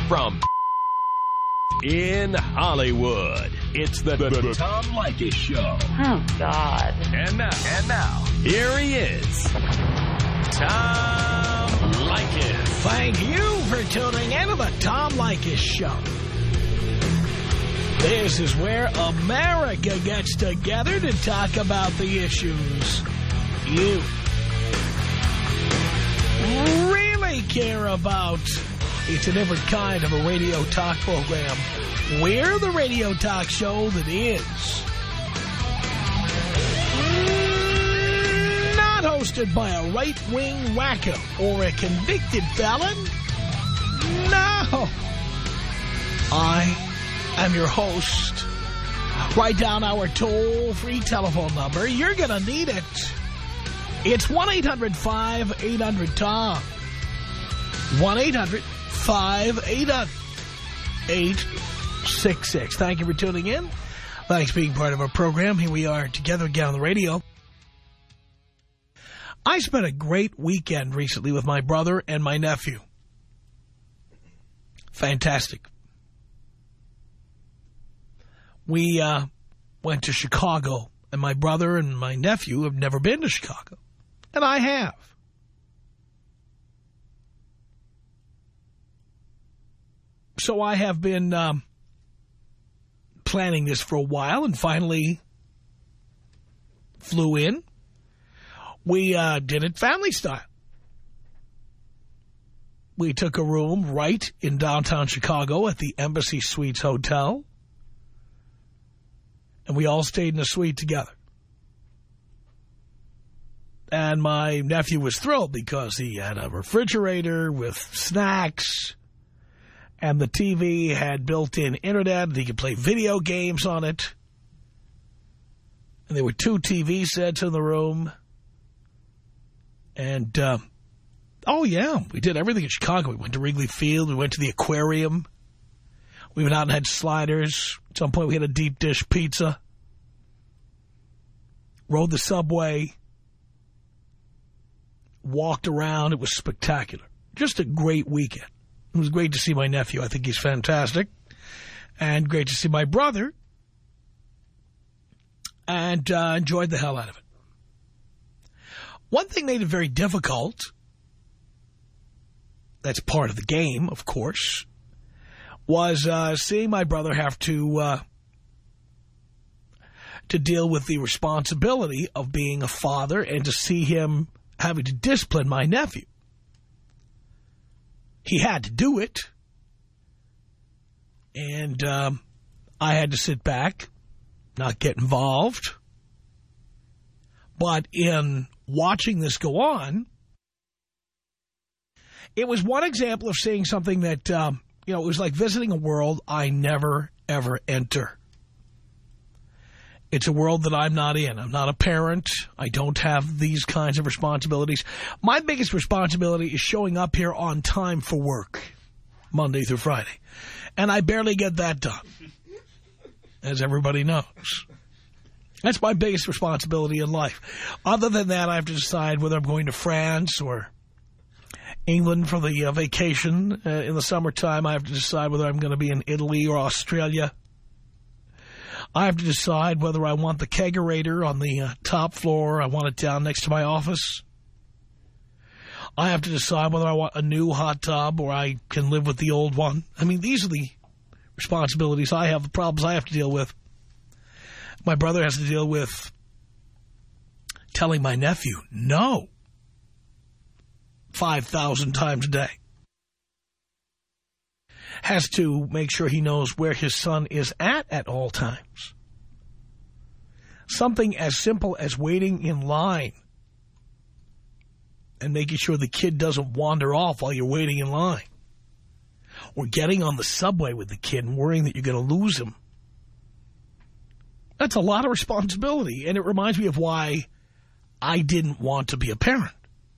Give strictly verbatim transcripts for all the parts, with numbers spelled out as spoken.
From in Hollywood, it's the, the, the Tom Leykis Show. Oh, God. And now, and now, here he is, Tom Leykis. Thank you for tuning in to the Tom Leykis Show. This is where America gets together to talk about the issues you really care about. It's a different kind of a radio talk program. We're the radio talk show that is not hosted by a right-wing wacko or a convicted felon. No. I am your host. Write down our toll-free telephone number. You're going to need it. It's one eight hundred five eight hundred Tom. one eight hundred five eight hundred eight six six. Thank you for tuning in. Thanks for being part of our program. Here we are together again on the radio. I spent a great weekend recently with my brother and my nephew. Fantastic. We uh, went to Chicago, and my brother and my nephew have never been to Chicago. And I have. So I have been um, planning this for a while and finally flew in. We uh, did it family style. We took a room right in downtown Chicago at the Embassy Suites Hotel. And we all stayed in a suite together. And my nephew was thrilled because he had a refrigerator with snacks. And the T V had built-in internet, and he could play video games on it. And there were two T V sets in the room. And, uh, oh, yeah, we did everything in Chicago. We went to Wrigley Field. We went to the aquarium. We went out and had sliders. At some point, we had a deep dish pizza. Rode the subway. Walked around. It was spectacular. Just a great weekend. It was great to see my nephew. I think he's fantastic. And great to see my brother. And uh, enjoyed the hell out of it. One thing made it very difficult, that's part of the game, of course, was uh, seeing my brother have to, uh, to deal with the responsibility of being a father and to see him having to discipline my nephew. He had to do it, and um, I had to sit back, not get involved. But in watching this go on, it was one example of seeing something that, um, you know, it was like visiting a world I never, ever enter. It's a world that I'm not in. I'm not a parent. I don't have these kinds of responsibilities. My biggest responsibility is showing up here on time for work, Monday through Friday. And I barely get that done, as everybody knows. That's my biggest responsibility in life. Other than that, I have to decide whether I'm going to France or England for the uh, vacation uh, in the summertime. I have to decide whether I'm going to be in Italy or Australia. I have to decide whether I want the kegerator on the uh, top floor. I want it down next to my office. I have to decide whether I want a new hot tub or I can live with the old one. I mean, these are the responsibilities I have, the problems I have to deal with. My brother has to deal with telling my nephew no five thousand times a day. Has to make sure he knows where his son is at at all times. Something as simple as waiting in line and making sure the kid doesn't wander off while you're waiting in line. Or getting on the subway with the kid and worrying that you're going to lose him. That's a lot of responsibility, and it reminds me of why I didn't want to be a parent.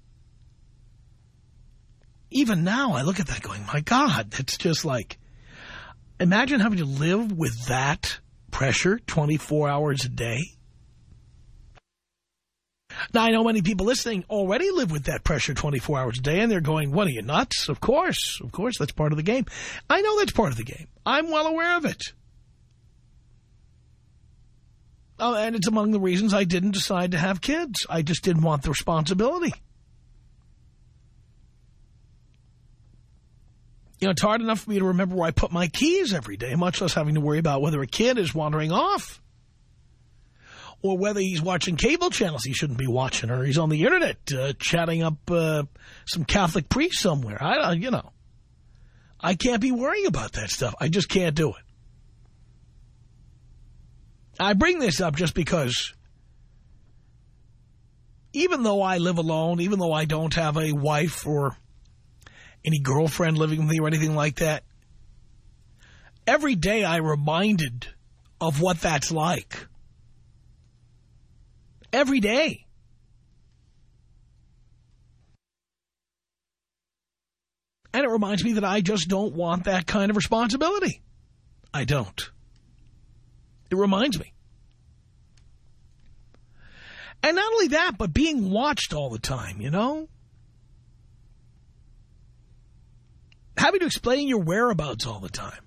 Even now, I look at that going, my God, that's just like, imagine having to live with that pressure twenty-four hours a day. Now, I know many people listening already live with that pressure twenty-four hours a day, and they're going, what are you, nuts? Of course. Of course, that's part of the game. I know that's part of the game. I'm well aware of it. Oh, and it's among the reasons I didn't decide to have kids. I just didn't want the responsibility. You know, it's hard enough for me to remember where I put my keys every day, much less having to worry about whether a kid is wandering off. Or whether he's watching cable channels he shouldn't be watching, or he's on the internet uh, chatting up uh, some Catholic priest somewhere. I don't, you know, I can't be worrying about that stuff. I just can't do it. I bring this up just because even though I live alone, even though I don't have a wife or any girlfriend living with me or anything like that, every day I'm reminded of what that's like. Every day. And it reminds me that I just don't want that kind of responsibility. I don't. It reminds me. And not only that, but being watched all the time, you know? Having to explain your whereabouts all the time.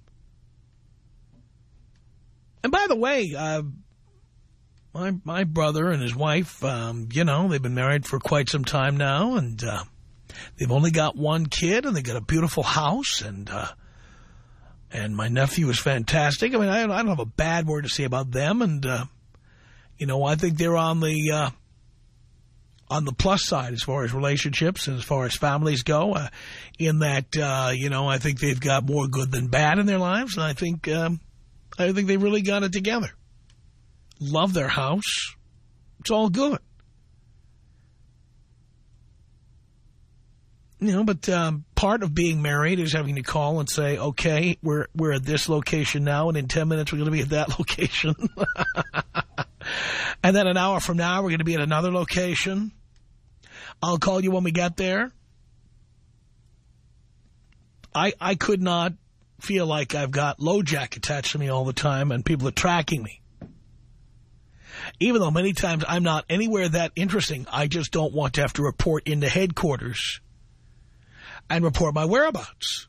And by the way, uh, my my brother and his wife, um, you know, they've been married for quite some time now, and uh, they've only got one kid, and they got a beautiful house, and uh, and my nephew is fantastic. I mean, I, I don't have a bad word to say about them, and uh, you know, I think they're on the uh, on the plus side as far as relationships and as far as families go. Uh, in that, uh, you know, I think they've got more good than bad in their lives, and I think um, I think they really got it together. Love their house. It's all good. You know, but um, part of being married is having to call and say, okay, we're we're at this location now, and in ten minutes we're going to be at that location. And then an hour from now we're going to be at another location. I'll call you when we get there. I I could not feel like I've got LoJack attached to me all the time and people are tracking me. Even though many times I'm not anywhere that interesting, I just don't want to have to report into headquarters and report my whereabouts.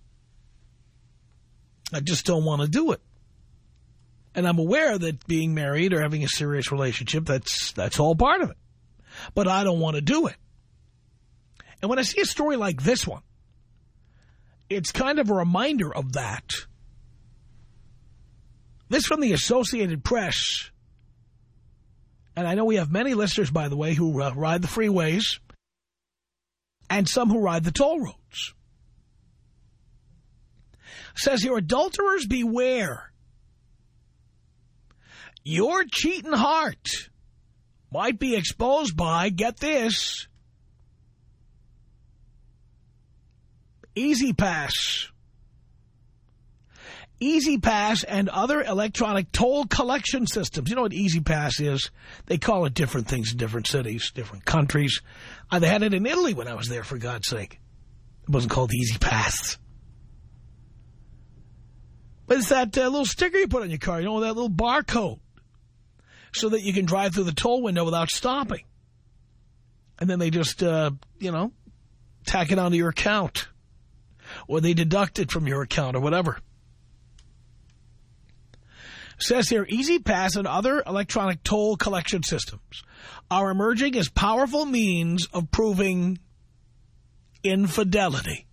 I just don't want to do it. And I'm aware that being married or having a serious relationship, that's that's all part of it. But I don't want to do it. And when I see a story like this one, it's kind of a reminder of that. This from the Associated Press. And I know we have many listeners, by the way, who uh, ride the freeways and some who ride the toll roads. Says here, adulterers beware. Your cheating heart might be exposed by, get this, E-ZPass. E-ZPass and other electronic toll collection systems. You know what E-ZPass is? They call it different things in different cities, different countries. Uh, they had it in Italy when I was there, for God's sake. It wasn't called E-ZPass. But it's that uh, little sticker you put on your car, you know, that little barcode, so that you can drive through the toll window without stopping. And then they just, uh, you know, tack it onto your account. Or they deduct it from your account or whatever. Says here, E-ZPass and other electronic toll collection systems are emerging as powerful means of proving infidelity.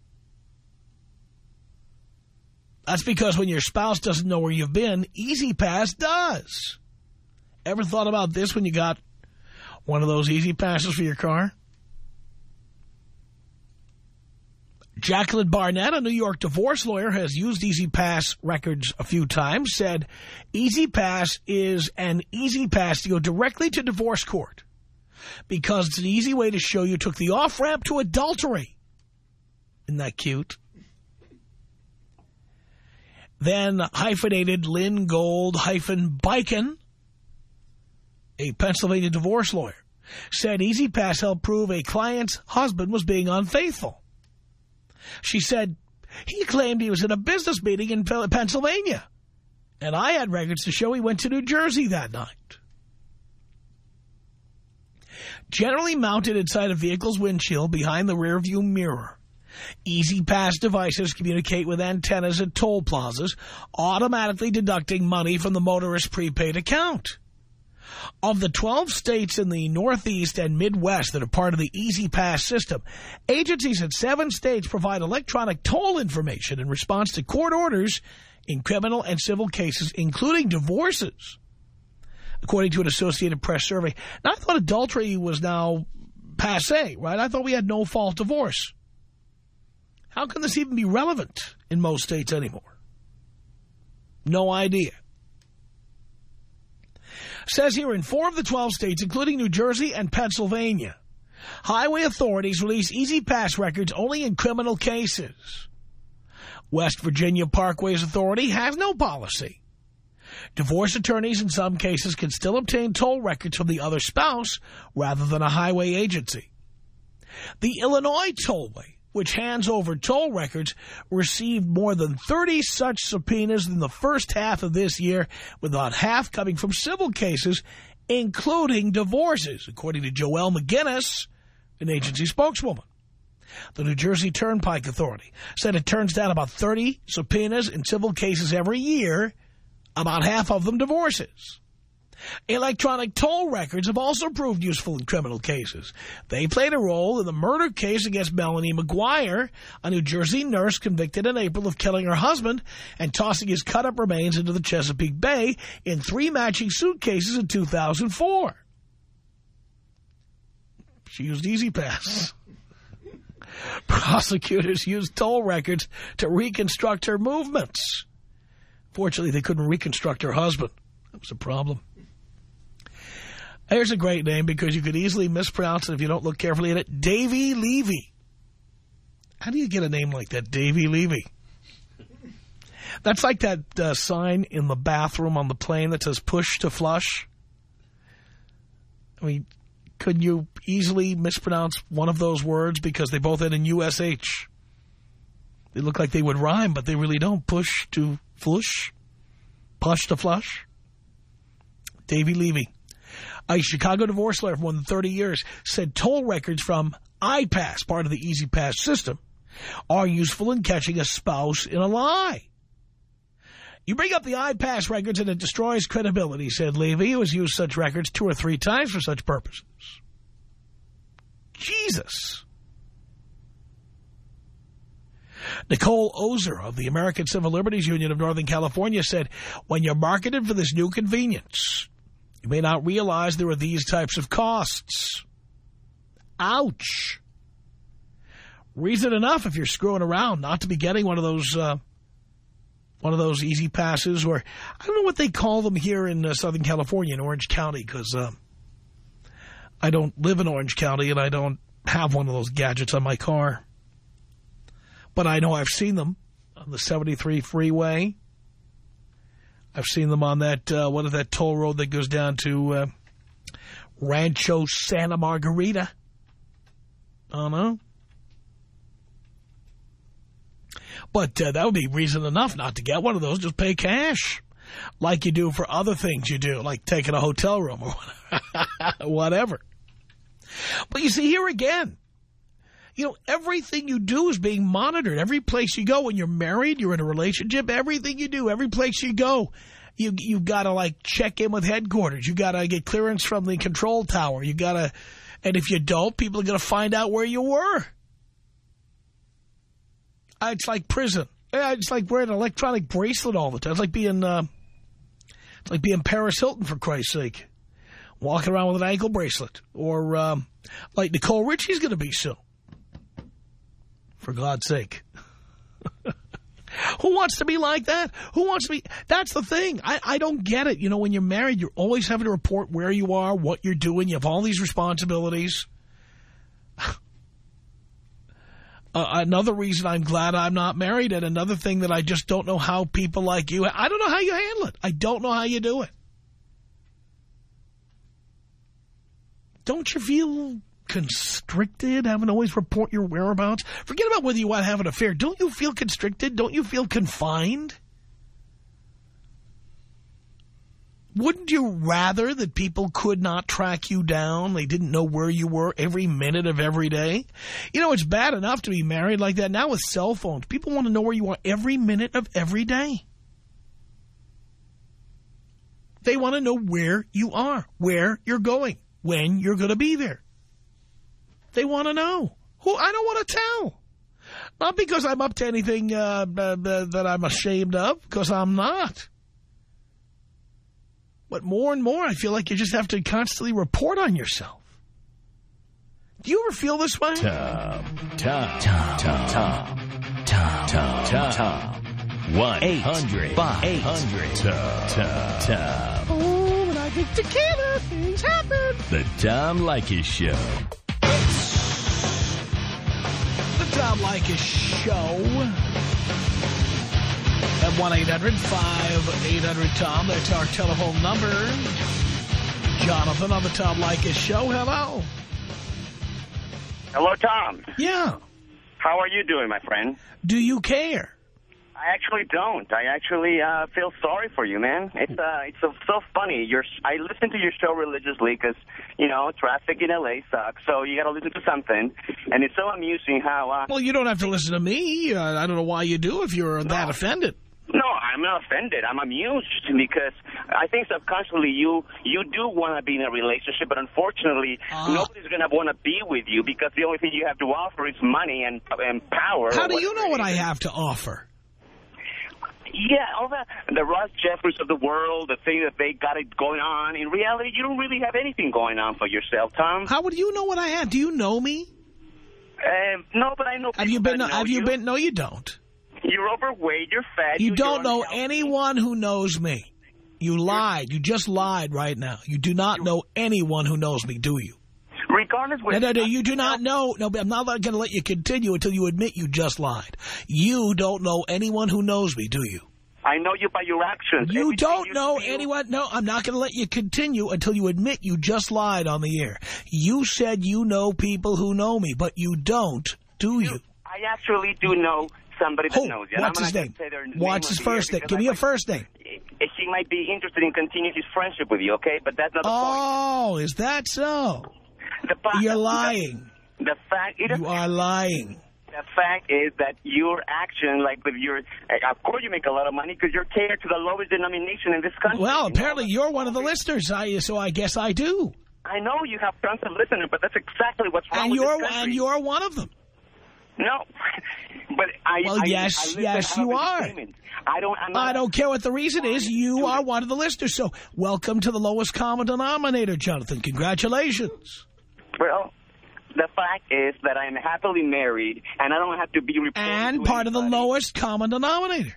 That's because when your spouse doesn't know where you've been, E-ZPass does. Ever thought about this when you got one of those E-ZPasses for your car? Jacqueline Barnett, a New York divorce lawyer, has used E-ZPass records a few times, said E-ZPass is an easy pass to go directly to divorce court because it's an easy way to show you took the off-ramp to adultery. Isn't that cute? Then hyphenated Lynn Gold hyphen Biken, a Pennsylvania divorce lawyer, said E-ZPass helped prove a client's husband was being unfaithful. She said, he claimed he was at a business meeting in Pennsylvania, and I had records to show he went to New Jersey that night. Generally mounted inside a vehicle's windshield behind the rearview mirror, E-ZPass devices communicate with antennas at toll plazas, automatically deducting money from the motorist's prepaid account. Of the twelve states in the Northeast and Midwest that are part of the E-ZPass system, agencies in seven states provide electronic toll information in response to court orders in criminal and civil cases, including divorces, according to an Associated Press survey. Now, I thought adultery was now passé, right? I thought we had no-fault divorce. How can this even be relevant in most states anymore? No idea. Says here, in four of the twelve states, including New Jersey and Pennsylvania, highway authorities release E-ZPass records only in criminal cases. West Virginia Parkways Authority has no policy. Divorce attorneys in some cases can still obtain toll records from the other spouse rather than a highway agency. The Illinois Tollway, which hands over toll records, received more than thirty such subpoenas in the first half of this year, with about half coming from civil cases, including divorces, according to Joelle McGinnis, an agency spokeswoman. The New Jersey Turnpike Authority said it turns down about thirty subpoenas in civil cases every year, about half of them divorces. Electronic toll records have also proved useful in criminal cases. They played a role in the murder case against Melanie McGuire, a New Jersey nurse convicted in April of killing her husband and tossing his cut-up remains into the Chesapeake Bay in three matching suitcases in two thousand four. She used E-ZPass. Prosecutors used toll records to reconstruct her movements. Fortunately, they couldn't reconstruct her husband. That was a problem. Here's a great name because you could easily mispronounce it if you don't look carefully at it. Davy Levy. How do you get a name like that, Davy Levy? That's like that uh, sign in the bathroom on the plane that says push to flush. I mean, could you easily mispronounce one of those words because they both end in U S H? They look like they would rhyme, but they really don't. Push to flush. Push to flush. Davy Levy. A Chicago divorce lawyer for more than thirty years said toll records from I-Pass, part of the E-ZPass system, are useful in catching a spouse in a lie. You bring up the I-Pass records and it destroys credibility, said Levy, who has used such records two or three times for such purposes. Jesus. Nicole Ozer of the American Civil Liberties Union of Northern California said, when you're marketed for this new convenience, you may not realize there are these types of costs. Ouch. Reason enough if you're screwing around not to be getting one of those uh, one of those E-ZPasses, or I don't know what they call them here in uh, Southern California, in Orange County, because uh, I don't live in Orange County and I don't have one of those gadgets on my car. But I know I've seen them on the seventy-three freeway. I've seen them on that, uh, what is that toll road that goes down to uh, Rancho Santa Margarita? I don't know. But uh, that would be reason enough not to get one of those. Just pay cash, like you do for other things you do, like taking a hotel room or whatever. But you see, here again, you know, everything you do is being monitored. Every place you go, when you're married, you're in a relationship, everything you do, every place you go, you you got to, like, check in with headquarters. You got to get clearance from the control tower. You got to, and if you don't, people are going to find out where you were. Uh, it's like prison. Uh, it's like wearing an electronic bracelet all the time. It's like being, uh, it's like being Paris Hilton, for Christ's sake. Walking around with an ankle bracelet. Or um, like Nicole Richie's going to be soon. For God's sake. Who wants to be like that? Who wants to be? That's the thing. I, I don't get it. You know, when you're married, you're always having to report where you are, what you're doing. You have all these responsibilities. uh, another reason I'm glad I'm not married, and another thing that I just don't know how people like you, I don't know how you handle it. I don't know how you do it. Don't you feel constricted, having to always report your whereabouts? Forget about whether you want to have an affair. Don't you feel constricted? Don't you feel confined? Wouldn't you rather that people could not track you down? They didn't know where you were every minute of every day? You know, it's bad enough to be married like that. Now with cell phones, people want to know where you are every minute of every day. They want to know where you are, where you're going, when you're going to be there. They want to know. Who I don't want to tell. Not because I'm up to anything uh, uh, that I'm ashamed of, because I'm not. But more and more, I feel like you just have to constantly report on yourself. Do you ever feel this way? Tom, Tom, Tom, Tom, Tom, Tom, Tom, Tom. one eight hundred, eight hundred, Tom, Tom, Tom. Oh, when I drink tequila, things happen. The Tom Leykis Show. The Tom Leykis Show. At one eight hundred, five eight hundred, Tom. That's our telephone number. Jonathan on the Tom Leykis Show. Hello. Hello, Tom. Yeah. How are you doing, my friend? Do you care? I actually don't. I actually uh, feel sorry for you, man. It's uh, it's so, so funny. You're, I listen to your show religiously because, you know, traffic in L A sucks, so you got to listen to something. And it's so amusing how... Uh, well, you don't have to listen to me. Uh, I don't know why you do if you're no. that offended. No, I'm not offended. I'm amused because I think subconsciously you you do want to be in a relationship, but unfortunately uh, nobody's going to want to be with you because the only thing you have to offer is money and, and power. How do you know what I have to offer? Yeah, all the, the Ross Jeffries of the world, the thing that they got it going on. In reality, you don't really have anything going on for yourself, Tom. How would you know what I have? Do you know me? Um, no, but I know people Have you been? that know Have you you. been? No, you don't. You're overweight, you're fat. You you don't know unhealthy. anyone who knows me. You lied. You just lied right now. You do not know anyone who knows me, do you? Regardless... No, no, no, you do not know. No, I'm not going to let you continue until you admit you just lied. You don't know anyone who knows me, do you? I know you by your actions. You Everything don't you know feel... anyone. No, I'm not going to let you continue until you admit you just lied on the air. You said you know people who know me, but you don't, do you? I actually do know somebody that Who? knows you. What's his name? What's his first name? Give me a first name. He might be interested in continuing his friendship with you, okay? But that's not the oh, point. is that so? The fact, You're lying. The, the fact... It you are lying. The fact is that your action, like with your... Of course you make a lot of money because you're catered to the lowest denomination in this country. Well, you apparently know? you're one of the listeners, I, so I guess I do. I know you have tons of listeners, but that's exactly what's wrong and with you're, this country. And you're one of them. No. But I... Well, I, yes, I yes, you are. I don't... I'm not, I don't care what the reason is. You are one of the listeners. So welcome to the lowest common denominator, Jonathan. Congratulations. Well... The fact is that I'm happily married, and I don't have to be reported And to part anybody. of the lowest common denominator.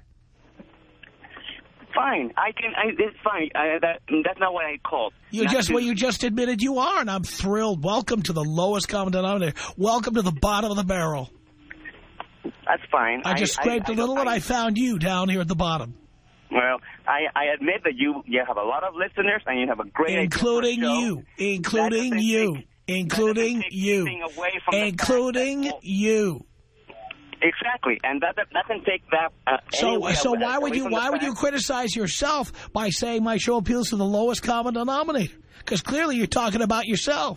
Fine, I can. I, it's fine. I, that that's not what I called. You not just to, well, you just admitted you are, and I'm thrilled. Welcome to the lowest common denominator. Welcome to the bottom of the barrel. That's fine. I just I, scraped I, a little, I, and I found you down here at the bottom. Well, I, I admit that you you have a lot of listeners, and you have a great including idea for a show. you, including you. Take, Including you. Including you. Exactly, and that, that doesn't take that. Uh, so, so why would you why would fact. you criticize yourself by saying my show appeals to the lowest common denominator? Because clearly you're talking about yourself.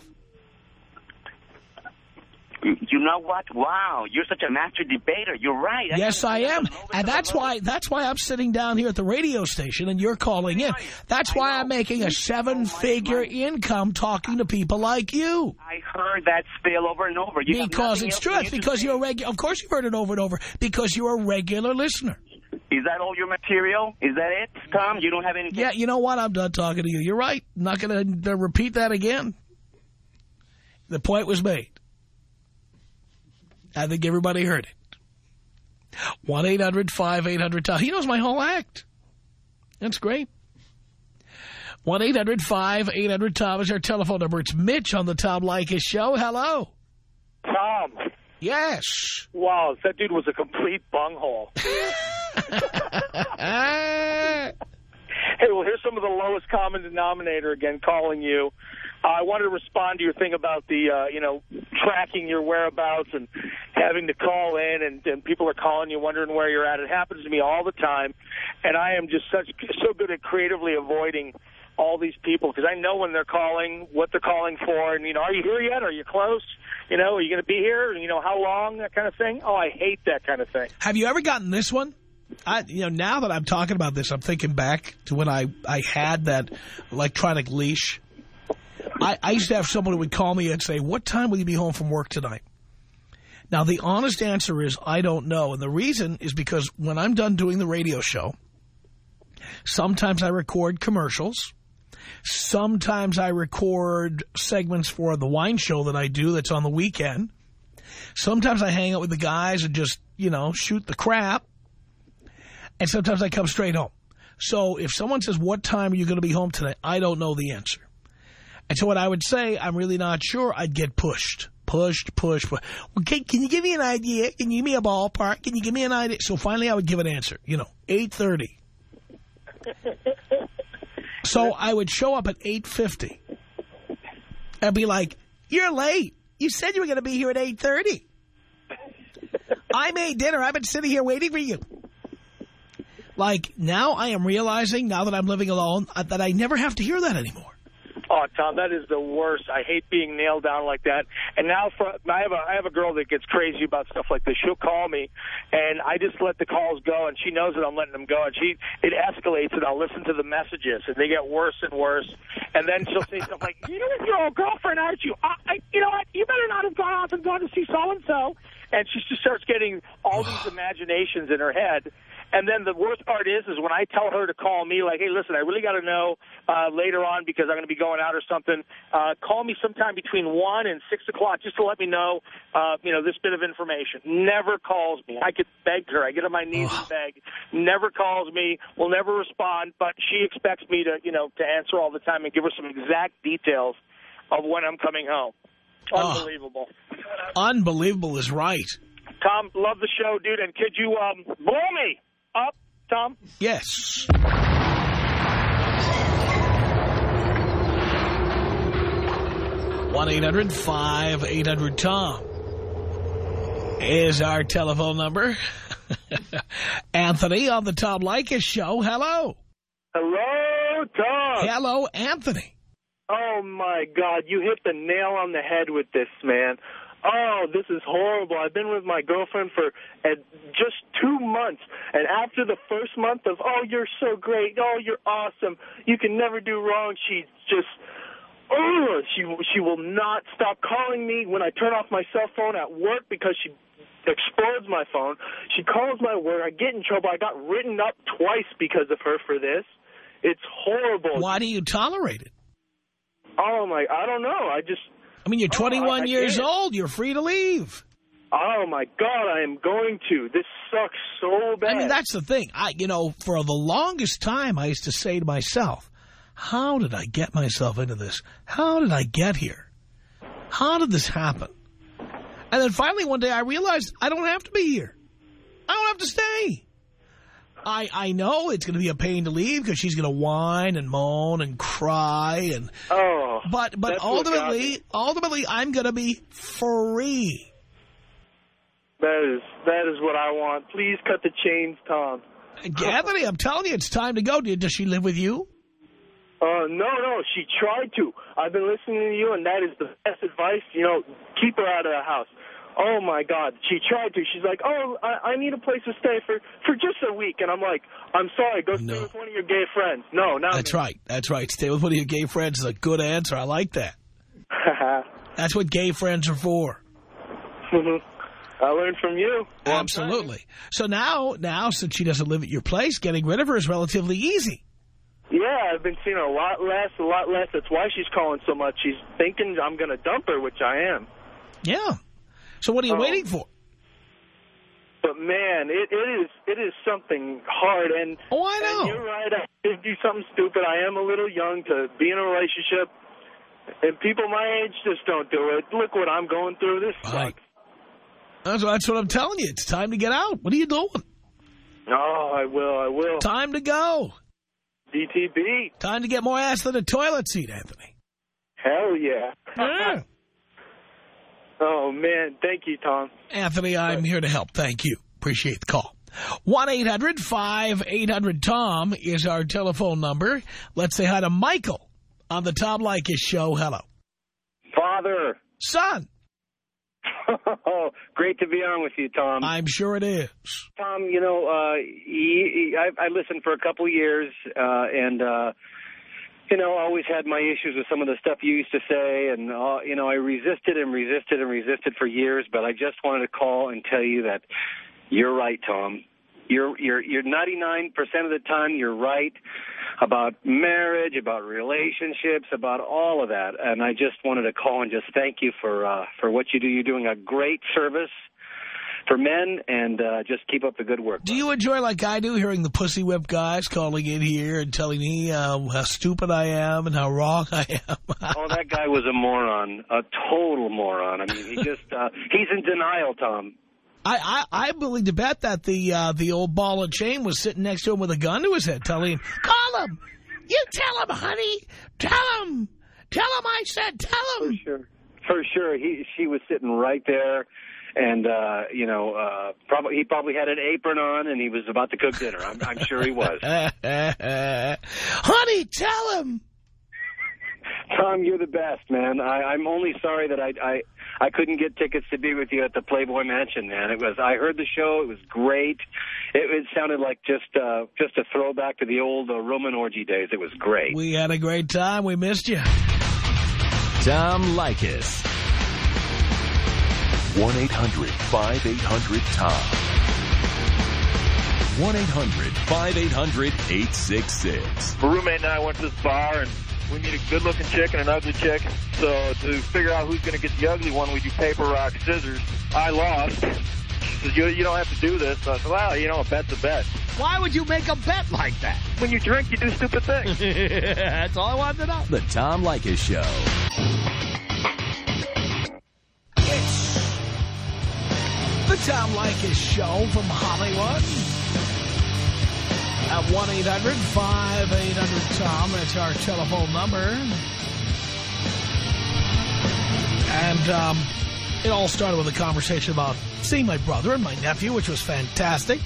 You know what? Wow, you're such a master debater. You're right. That's yes, I am, and that's why that's why I'm sitting down here at the radio station and you're calling in. That's why I'm making a seven-figure income talking to people like you. I heard that spiel over and over. You because it's true. It's because you're a regular. Of course, you've heard it over and over. Because you're a regular listener. Is that all your material? Is that it, Tom? You don't have anything? Yeah. You know what? I'm done talking to you. You're right. I'm not going to repeat that again. The point was made. I think everybody heard it. one eight hundred, five eight hundred, Tom. He knows my whole act. That's great. one eight hundred, five eight hundred, Tom is our telephone number. It's Mitch on the Tom Leykis Show. Hello. Tom. Yes. Wow, that dude was a complete bunghole. Hey, well, here's some of the lowest common denominator again calling you. Uh, I wanted to respond to your thing about the, uh, you know, tracking your whereabouts and having to call in and, and people are calling you wondering where you're at. It happens to me all the time, and I am just such so good at creatively avoiding all these people, because I know when they're calling, what they're calling for, and, you know, are you here yet? Are you close? You know, are you going to be here? You know, how long? That kind of thing. Oh, I hate that kind of thing. Have you ever gotten this one? I, you know, now that I'm talking about this, I'm thinking back to when I, I had that electronic leash. I, I used to have someone who would call me and say, what time will you be home from work tonight? Now, the honest answer is I don't know. And the reason is because when I'm done doing the radio show, sometimes I record commercials. Sometimes I record segments for the wine show that I do that's on the weekend. Sometimes I hang out with the guys and just, you know, shoot the crap. And sometimes I come straight home. So if someone says, what time are you going to be home tonight? I don't know the answer. And so what I would say, I'm really not sure, I'd get pushed. Pushed, pushed, pushed. Well, can, can you give me an idea? Can you give me a ballpark? Can you give me an idea? So finally I would give an answer. You know, eight thirty. So I would show up at eight fifty. I'd be like, you're late. You said you were going to be here at eight thirty. I made dinner. I've been sitting here waiting for you. Like, now I am realizing, now that I'm living alone, that I never have to hear that anymore. Oh, Tom, that is the worst. I hate being nailed down like that. And now for, I have a I have a girl that gets crazy about stuff like this. She'll call me, and I just let the calls go, and she knows that I'm letting them go. And she it escalates, and I'll listen to the messages, and they get worse and worse. And then she'll say stuff like, you know, your old girlfriend, aren't you? I, I, you know what? You better not have gone off and gone to see so-and-so. And she just starts getting all these imaginations in her head. And then the worst part is, is when I tell her to call me, like, hey, listen, I really got to know uh, later on because I'm going to be going out or something. Uh, call me sometime between one and six o'clock just to let me know, uh, you know, this bit of information. Never calls me. I could beg her. I get on my knees and beg. Never calls me. Will never respond. But she expects me to, you know, to answer all the time and give her some exact details of when I'm coming home. Unbelievable. Oh, unbelievable is right. Tom, love the show, dude. And could you um, blow me up, Tom? Yes. one eight hundred five eight hundred Tom is our telephone number. Anthony on the Tom Leykis show. Hello. Hello, Tom. Hello, Anthony. Oh, my God. You hit the nail on the head with this, man. Oh, this is horrible. I've been with my girlfriend for uh, just two months, and after the first month of, oh, you're so great, oh, you're awesome, you can never do wrong, she just, oh, she, she will not stop calling me when I turn off my cell phone at work because she explodes my phone. She calls my work. I get in trouble. I got written up twice because of her for this. It's horrible. Why do you tolerate it? Oh, my, I don't know. I just... I mean, you're twenty-one oh, I, I years can't. old. You're free to leave. Oh, my God, I am going to. This sucks so bad. I mean, that's the thing. I, you know, for the longest time, I used to say to myself, how did I get myself into this? How did I get here? How did this happen? And then finally one day I realized I don't have to be here. I don't have to stay. I, I know it's going to be a pain to leave because she's going to whine and moan and cry. and Oh, But but ultimately, ultimately, I'm going to be free. That is, that is what I want. Please cut the chains, Tom. Anthony, I'm telling you, it's time to go. Does she live with you? Uh, no, no, she tried to. I've been listening to you, and that is the best advice. You know, keep her out of the house. Oh, my God. She tried to. She's like, oh, I, I need a place to stay for, for just a week. And I'm like, I'm sorry. Go no. stay with one of your gay friends. No, not That's me. right. That's right. Stay with one of your gay friends is a good answer. I like that. That's what gay friends are for. I learned from you. Absolutely. So now, now, since she doesn't live at your place, getting rid of her is relatively easy. Yeah, I've been seeing her a lot less, a lot less. That's why she's calling so much. She's thinking I'm going to dump her, which I am. Yeah. So what are you oh. waiting for? But, man, it, it is it is something hard. And, oh, I know. And you're right. I did do something stupid. I am a little young to be in a relationship. And people my age just don't do it. Look what I'm going through. This sucks. Right. That's, that's what I'm telling you. It's time to get out. What are you doing? Oh, I will. I will. Time to go. D T B. Time to get more ass than a toilet seat, Anthony. Hell yeah. Yeah. Oh, man. Thank you, Tom. Anthony, I'm here to help. Thank you. Appreciate the call. one eight hundred five eight hundred Tom is our telephone number. Let's say hi to Michael on the Tom Leykis show. Hello. Father. Son. Oh, great to be on with you, Tom. I'm sure it is. Tom, you know, uh, he, he, I, I listened for a couple years, uh, and, uh, you know, I always had my issues with some of the stuff you used to say, and, uh, you know, I resisted and resisted and resisted for years, but I just wanted to call and tell you that you're right, Tom. You're, you're, you're ninety-nine percent of the time you're right about marriage, about relationships, about all of that. And I just wanted to call and just thank you for uh, for what you do. You're doing a great service for men, and uh, just keep up the good work. Do you enjoy, like I do, hearing the pussy whip guys calling in here and telling me uh, how stupid I am and how wrong I am? Oh, that guy was a moron, a total moron. I mean, he just, uh, he's in denial, Tom. I, I, I'm willing to bet that the uh, the old ball and chain was sitting next to him with a gun to his head, telling him, call him! You tell him, honey! Tell him! Tell him I said tell him! For sure. For sure. He, she was sitting right there, and, uh, you know, uh, probably he probably had an apron on, and he was about to cook dinner. I'm, I'm sure he was. Honey, tell him! Tom, you're the best, man. I, I'm only sorry that I, I I couldn't get tickets to be with you at the Playboy Mansion, man. It was I heard the show. It was great. It, it sounded like just uh, just a throwback to the old uh, Roman orgy days. It was great. We had a great time. We missed you. Tom Leykis. one eight hundred five eight hundred Tom. one eight hundred five eight hundred eight six six. My roommate and I went to this bar, and we meet a good-looking chick and an ugly chick. So to figure out who's going to get the ugly one, we do paper, rock, scissors. I lost. She says, you, you don't have to do this. So I said, well, you know, a bet's a bet. Why would you make a bet like that? When you drink, you do stupid things. That's all I wanted to know. The Tom Leykis Show. It's the Tom Leykis Show from Hollywood. At one eight hundred five eight hundred Tom, that's our telephone number. And um, it all started with a conversation about seeing my brother and my nephew, which was fantastic.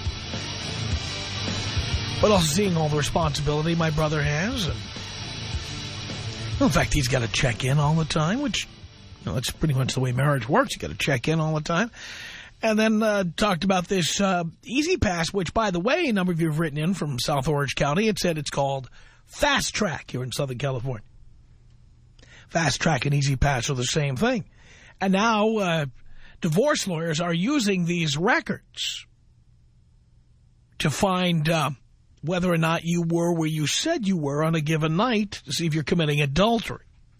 But also seeing all the responsibility my brother has. And, well, in fact, he's got to check in all the time, which, you know, that's pretty much the way marriage works. You got to check in all the time. And then uh, talked about this uh, Easy Pass, which, by the way, a number of you have written in from South Orange County. It said it's called Fast Track here in Southern California. Fast Track and Easy Pass are the same thing. And now uh, divorce lawyers are using these records to find uh, whether or not you were where you said you were on a given night to see if you're committing adultery.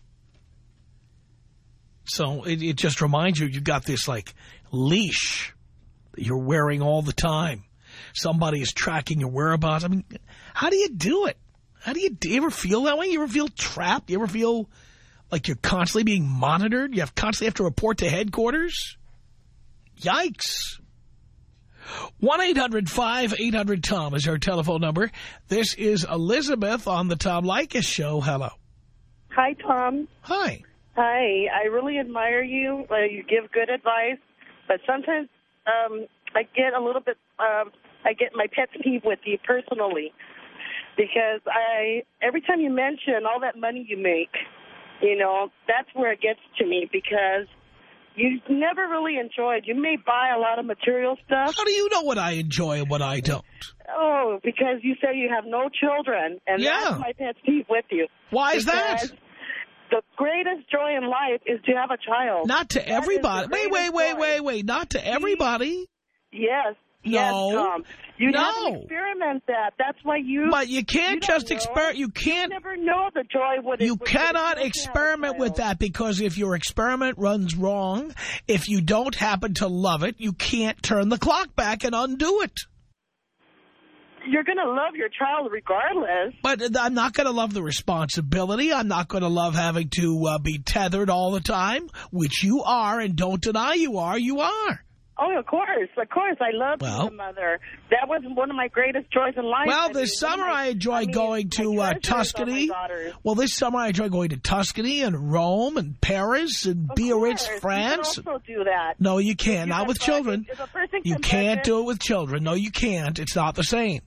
So it, it just reminds you, you've got this, like, leash that you're wearing all the time. Somebody is tracking your whereabouts. I mean, how do you do it? How do you, do you ever feel that way? You ever feel trapped? You ever feel like you're constantly being monitored? You have constantly have to report to headquarters? Yikes. one eight hundred five eight hundred Tom is our telephone number. This is Elizabeth on the Tom Leykis Show. Hello. Hi, Tom. Hi. Hi. I really admire you. Uh, you give good advice, but sometimes um, I get a little bit, um, I get my pet peeve with you personally, because I every time you mention all that money you make, you know, that's where it gets to me, because you never really enjoyed. You may buy a lot of material stuff. How do you know what I enjoy and what I don't? Oh, because you say you have no children, and yeah. that's my pet peeve with you. Why is that? The greatest joy in life is to have a child. Not to that everybody. Wait, wait, wait, joy. wait, wait. Not to everybody. Yes. No. Yes, Tom. You no. have to experiment that. That's why you... But you can't you just experiment. You can't... You never know the joy. What you it, cannot experiment with that, because if your experiment runs wrong, if you don't happen to love it, you can't turn the clock back and undo it. You're going to love your child regardless. But I'm not going to love the responsibility. I'm not going to love having to uh, be tethered all the time, which you are, and don't deny you are. You are. Oh, of course, of course. I love Well, being a mother. That was one of my greatest joys in life. Well, I this mean, summer my, I enjoy I mean, going to uh, Tuscany. Well, this summer I enjoy going to Tuscany and Rome and Paris and of Biarritz, course. France. You can also do that. No, you can't. You Not have with fun. children. If a person You can can't budget- do it with children. No, you can't. It's not the same.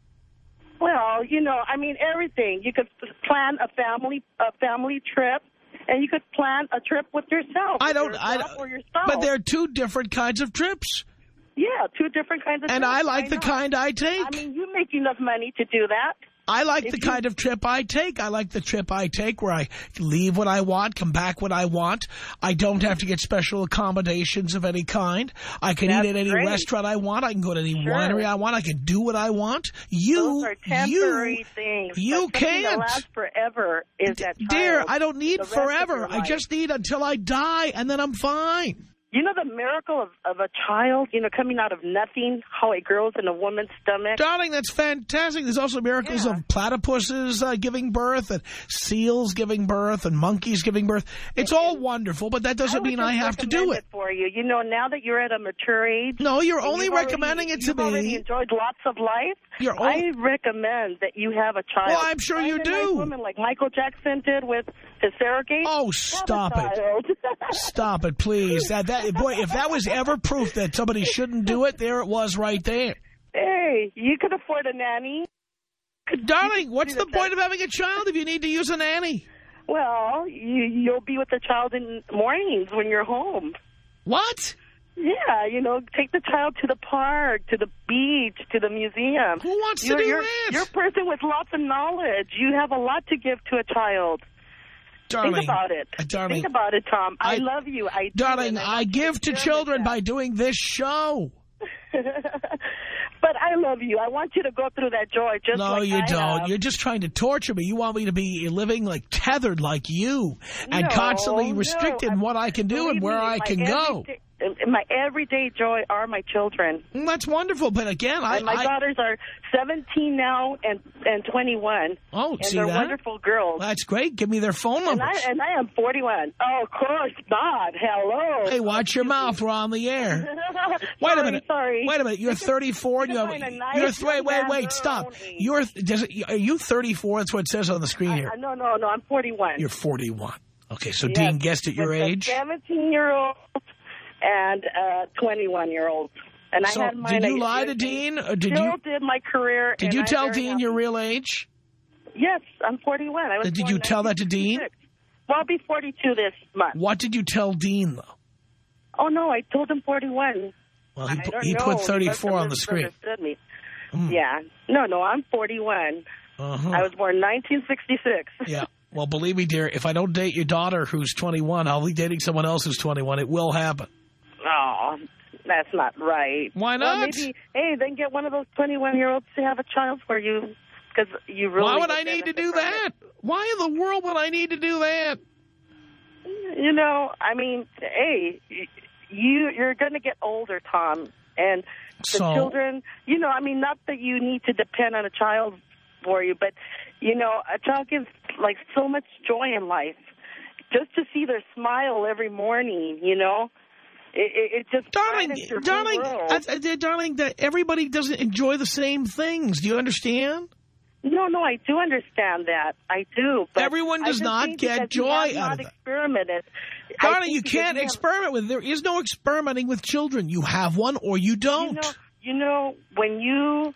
Well, you know, I mean, everything. You could plan a family a family trip, and you could plan a trip with yourself. I with don't. yourself I don't. Or your spouse. But they're two different kinds of trips. Yeah, two different kinds of And trips. I like the know. kind I take. I mean, you make enough money to do that. I like If the you- kind of trip I take. I like the trip I take where I leave when I want, come back when I want. I don't have to get special accommodations of any kind. I can That's eat at any great. restaurant I want. I can go to any Sure. winery I want. I can do what I want. You, Those are temporary you, things. you but something that can't. lasts forever is that child. Dear, I don't need the rest of forever. your I life. just need until I die, and then I'm fine. You know the miracle of, of a child, you know, coming out of nothing, how it grows in a woman's stomach? Darling, that's fantastic. There's also miracles Yeah. of platypuses uh, giving birth and seals giving birth and monkeys giving birth. It's all wonderful, but that doesn't would mean just I have to do recommend it. for you. You know, now that you're at a mature age. No, you're and only you've already- recommending it to you've already me. enjoyed lots of life. You're I recommend that you have a child. Well, I'm sure you Find a do. nice woman like Michael Jackson did with his surrogate. Oh, Have a stop it. child. Stop it, please. That, that, boy, if that was ever proof that somebody shouldn't do it, there it was right there. Hey, you could afford a nanny. Darling, what's do the that. point of having a child if you need to use a nanny? Well, you, you'll be with the child in mornings when you're home. What? Yeah, you know, take the child to the park, to the beach, to the museum. Who wants to you're, do you're, that? You're a person with lots of knowledge. You have a lot to give to a child. Darling, Think about it. uh, darling, Think about it, Tom. I, I- love you. I do, darling, and I want you give to share children with by them. doing this show. But I love you. I want you to go through that joy just No, like you I don't. have. You're just trying to torture me. You want me to be living like tethered like you and No, constantly no. restricted in what I can do and Believe where me, I my can go. everyday- My everyday joy are my children. Mm, That's wonderful. But again, I... And my I daughters are seventeen now and and twenty-one. oh, and see they're that? wonderful girls. That's great. Give me their phone And numbers. I, and I am forty-one. Oh, of course not. Hello. Hey, watch your mouth. We're on the air. Wait sorry, a minute. Sorry. Wait a minute. You're thirty-four. And you have, find a nice you're th- wait, wait, man wait. her Stop. own age. You're. Does it, are you thirty-four? That's what it says on the screen here. I, no, no, no. I'm forty-one. You're forty-one. Okay, so Yes, Dean guessed at your with a age. seventeen-year-old and a twenty-one-year-old. And So I had mine did you at lie to eighteen. Dean? Or did Still you did my career. did and you I'm tell very Dean happy. your real age? Yes, I'm forty-one. I was Did born you tell that to Dean? nineteen sixty-six. Well, I'll be forty-two this month. What did you tell Dean, though? Oh, no, I told him forty-one. Well, he, I put, don't he know. put He thirty-four must have on the screen. misunderstood me. Mm. Yeah. No, no, I'm forty-one. Uh-huh. I was born nineteen sixty-six. Yeah. Well, believe me, dear, if I don't date your daughter who's twenty-one, I'll be dating someone else who's twenty-one. It will happen. Oh, that's not right. Why Well, not? maybe, hey, then get one of those twenty-one-year-olds to have a child for you. Because you really Why would would I need to benefit do from that? Why in the world would I need to do that? it. You know, I mean, hey, you, you're going to get older, Tom. And the So? children, you know, I mean, not that you need to depend on a child for you, but, you know, a child gives, like, so much joy in life. Just to see their smile every morning, you know, it, it, it just Darling, brightens your whole darling, world. I, I, darling, that everybody doesn't enjoy the same things. Do you understand? No, no, I do understand that. I do. But Everyone I does just not think get because you joy have out not of that. experimented. I Darling, think you because can't you have- experiment with. There is no experimenting with children. You have one or you don't. You know, you know, when you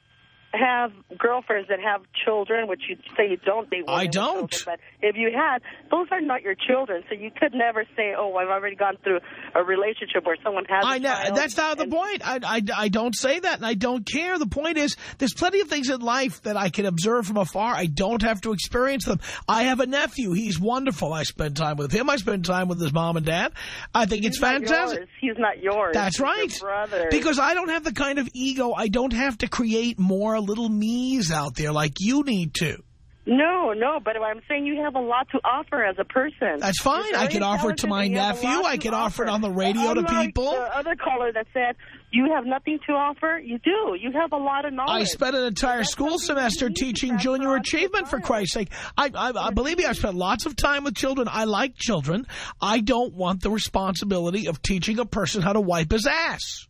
have girlfriends that have children, which you say you don't date women I with don't. children, but if you had, those are not your children. So you could never say, oh, I've already gone through a relationship where someone has I a know. child. That's not the and- point. I, I, I don't say that, and I don't care. The point is, there's plenty of things in life that I can observe from afar. I don't have to experience them. I have a nephew. He's wonderful. I spend time with him. I spend time with his mom and dad. I think it's He's not fantastic. yours. He's not yours. That's He's right. your brother. Because I don't have the kind of ego. I don't have to create more little me's out there like you need to. No, no, but I'm saying you have a lot to offer as a person. That's fine. I can offer it to my nephew. I can offer it on the radio to people. The other caller that said you have nothing to offer, you do. You have a lot of knowledge. I spent an entire school semester teaching junior achievement, for Christ's sake. I, I, I believe me, I've spent lots of time with children. I like children. I don't want the responsibility of teaching a person how to wipe his ass.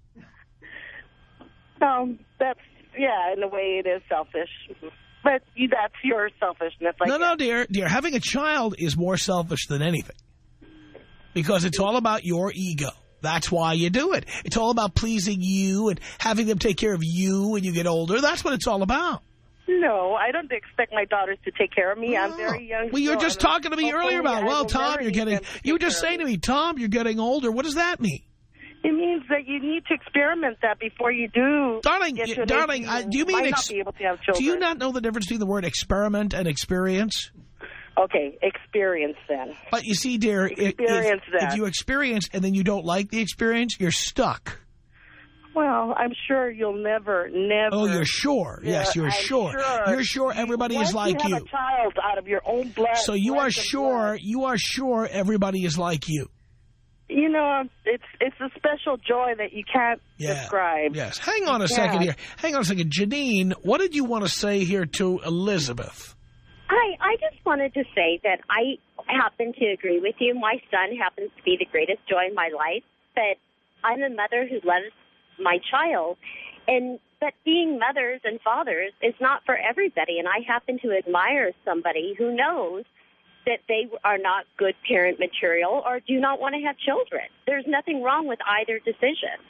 Um, that's, yeah, in a way it is selfish. But you, that's your selfishness. I no, guess. no, dear. Dear, having a child is more selfish than anything. Because it's all about your ego. That's why you do it. It's all about pleasing you and having them take care of you when you get older. That's what it's all about. No, I don't expect my daughters to take care of me. Oh. I'm very young. Well, you were just talking to me earlier about, well, Tom, you're getting, you were just saying to me, Tom, you're getting older. What does that mean? It means that you need to experiment that before you do. Darling, get to darling, you I, do you mean... might Ex not be able to have children. do you not know the difference between the word experiment and experience? Okay, experience then. But you see, dear, experience if, that. if you experience and then you don't like the experience, you're stuck. Well, I'm sure you'll never, never... Oh, you're sure. Yeah, Yes, you're I'm sure. sure. You're sure everybody Once is like you you. have a child out of your own blood... So you blood are and sure, blood. you are sure everybody is like you. You know, it's it's a special joy that you can't Yeah. describe. Yes. Hang on a Yeah. second here. Hang on a second. Janine, what did you want to say here to Elizabeth? Hi, I just wanted to say that I happen to agree with you. My son happens to be the greatest joy in my life, but I'm a mother who loves my child. And but being mothers and fathers is not for everybody, and I happen to admire somebody who knows that they are not good parent material or do not want to have children. There's nothing wrong with either decision.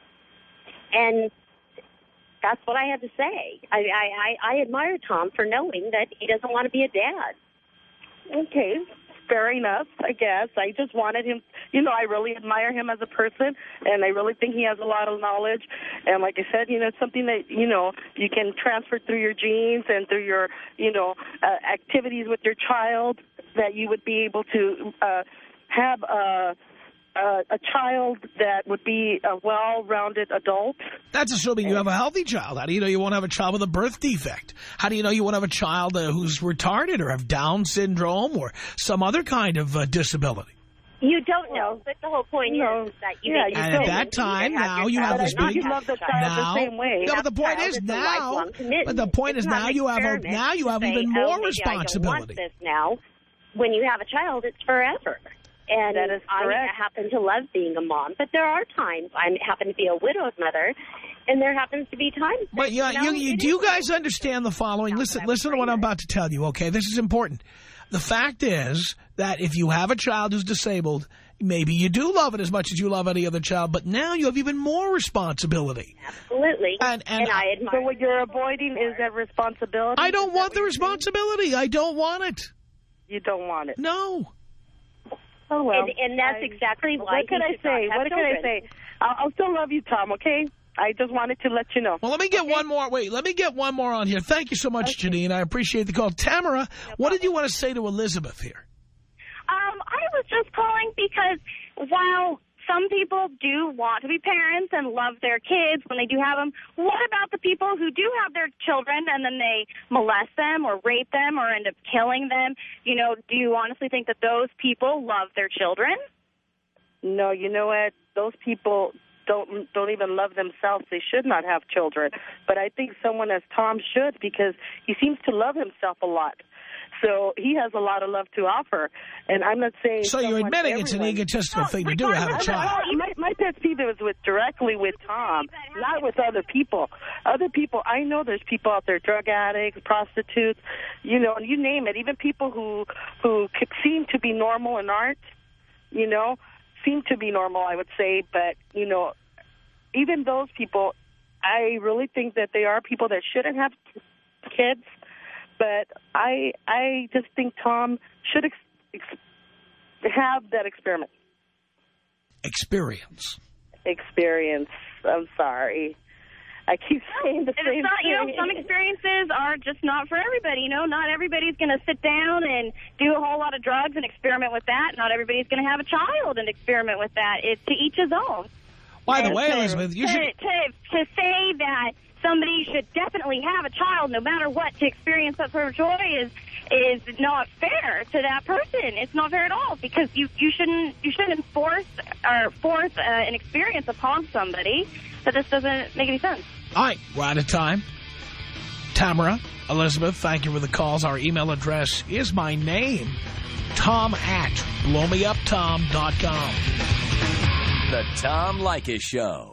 And that's what I had to say. I, I, I admire Tom for knowing that he doesn't want to be a dad. Okay, fair enough, I guess. I just wanted him, you know, I really admire him as a person, and I really think he has a lot of knowledge. And like I said, you know, it's something that, you know, you can transfer through your genes and through your, you know, uh, activities with your child, that you would be able to uh, have a, a, a child that would be a well-rounded adult. That's assuming you have a healthy child. How do you know you won't have a child with a birth defect? How do you know you won't have a child uh, who's retarded or have Down syndrome or some other kind of uh, disability? You don't know, but the whole point No. is that you Yeah, make you And a at decision that to either time, have now your you child have or this not big... You have love the your child Now, the same way. no, but the point Child is is a now, lifelong commitment. but the point It's is not now an you have a, experiment now you to have say, even oh, more maybe responsibility. I don't want this now. When you have a child, it's forever. And That is correct. I happen to love being a mom, but there are times I happen to be a widowed mother, and there happens to be times. But that, yeah, you, know, you, you, it do you is- guys understand the following? Listen, listen to what I'm about to tell you, okay? This is important. The fact is that if you have a child who's disabled, maybe you do love it as much as you love any other child, but now you have even more responsibility. Absolutely. And, and, and I admire. So what you're avoiding is that responsibility? I don't Is want that the what you're saying? responsibility. I don't want it. You don't want it. No. Oh, well. and, and that's I- exactly why. What can he I should not say? have What can I children. say? I'll, I'll still love you, Tom, okay? I just wanted to let you know. Well, let me get one more. Wait, let me get one more on here. Thank you so much, Okay. Janine. I appreciate the call. Tamara, what did you want to say to Elizabeth here? Um, I was just calling because while some people do want to be parents and love their kids when they do have them, what about the people who do have their children and then they molest them or rape them or end up killing them? You know, do you honestly think that those people love their children? No, you know what? Those people don't don't even love themselves. They should not have children. But I think someone as Tom should, because he seems to love himself a lot. So he has a lot of love to offer. And I'm not saying... So you're someone- admitting it's an everyone- egotistical thing to do to have a child. My, my pet peeve is with directly with Tom, not with other people. Other people, I know there's people out there, drug addicts, prostitutes, you know, you name it. Even people who who could seem to be normal and aren't, you know, seem to be normal, I would say. But, you know, even those people, I really think that they are people that shouldn't have kids. But I I just think Tom should ex ex have that experiment. Experience. Experience. I'm sorry. I keep saying the And same it's not, you know, thing. some experiences are just not for everybody. You know, not everybody's going to sit down and do a whole lot of drugs and experiment with that. Not everybody's going to have a child and experiment with that. It's to each his own. By the And way, to, Elizabeth, you to, should... to, to say that somebody should definitely have a child no matter what to experience that sort of joy is is not fair to that person. It's not fair at all, because you, you shouldn't you shouldn't force or force uh, an experience upon somebody. That just doesn't make any sense. All right, we're out of time. Tamara, Elizabeth, thank you for the calls. Our email address is my name, Tom at blow me up tom dot com. The Tom Leykis Show.